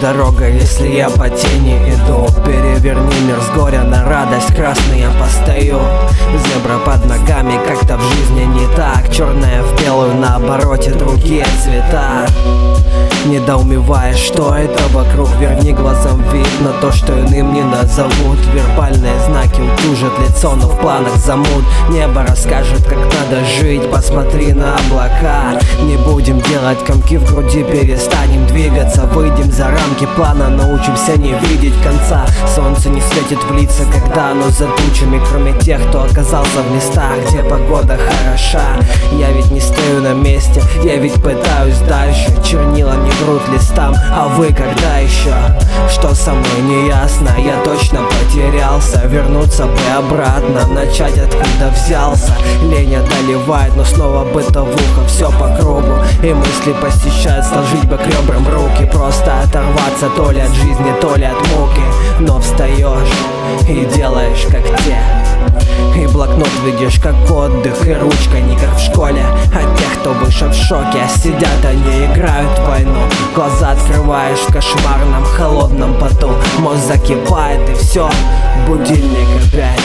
дорога, если я по тени иду? Переверни мир с горя на радость, красный я постою. Зебра под ногами, как-то в жизни не так. Черная в белую, на обороте другие цвета. Недоумеваешь, что это вокруг, верни глазам вид на то, что иным не назовут. Вербальные знаки утужат лицо, но в планах замут. Небо расскажет, как надо жить, посмотри на облака. Не будем делать комки в груди, перестанем двигаться. Выйдем за рамки плана, научимся не видеть конца. Солнце не светит в лица, когда оно за тучами. Кроме тех, кто оказался в местах, где погода хороша. Я ведь не стою на месте, я ведь пытаюсь дальше. Чернила не врут листам, а вы когда еще? Что со мной не ясно, я точно потерялся. Вернуться бы обратно, начать откуда взялся. Лень одолевает, но снова бытовуха, все по кругу. И мысли посещают, сложить бы к ребрам руки. Просто оторваться то ли от жизни, то ли от муки. Но встаешь и делаешь как те. И блокнот видишь как отдых, и ручка не как в школе. От тех, кто выше в шоке, а сидят они, играют в войну. Глаза открываешь в кошмарном холодном поту. Мозг закипает и все, будильник опять.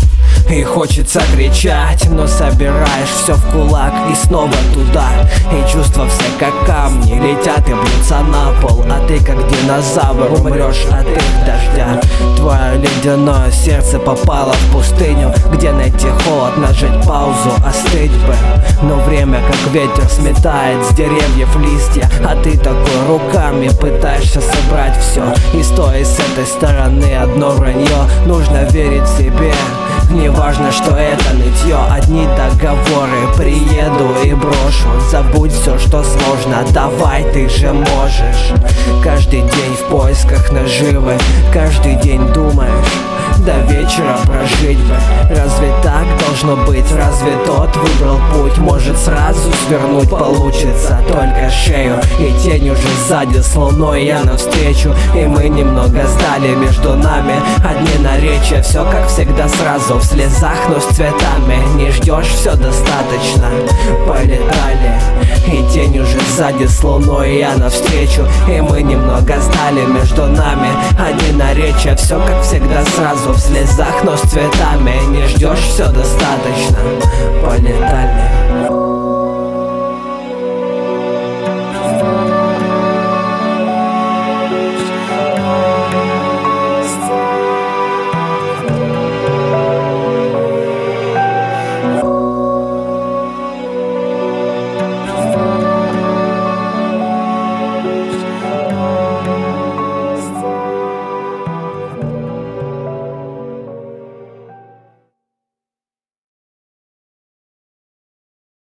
И хочется кричать, но собираешь все в кулак и снова туда. И чувства все как камни летят и бьются на пол. А ты как динозавр умрешь от их дождя. Твое ледяное сердце попало в пустыню, где найти холод, нажать паузу, остыть бы. Но время как ветер сметает с деревьев листья. А ты такой руками пытаешься собрать все. И стоя с этой стороны одно вранье. Нужно верить себе. Не важно, что это нытье, одни договоры. Приеду и брошу, забудь все, что сложно. Давай, ты же можешь. Каждый день в поисках наживы, каждый день думаешь, до вечера прожить бы. Разве так должно быть? Разве тот выбрал путь? Может сразу свернуть получится только шею. И тень уже сзади с луной, я навстречу. И мы немного сдали между нами одни наречия. Все как всегда сразу в слезах, но с цветами. Не ждешь, все достаточно, полетали. И тень уже сзади с луной, я навстречу. И мы немного сдали между нами одни наречия. Все как всегда сразу в слезах, но с цветами. Не ждешь, все достаточно, полетали.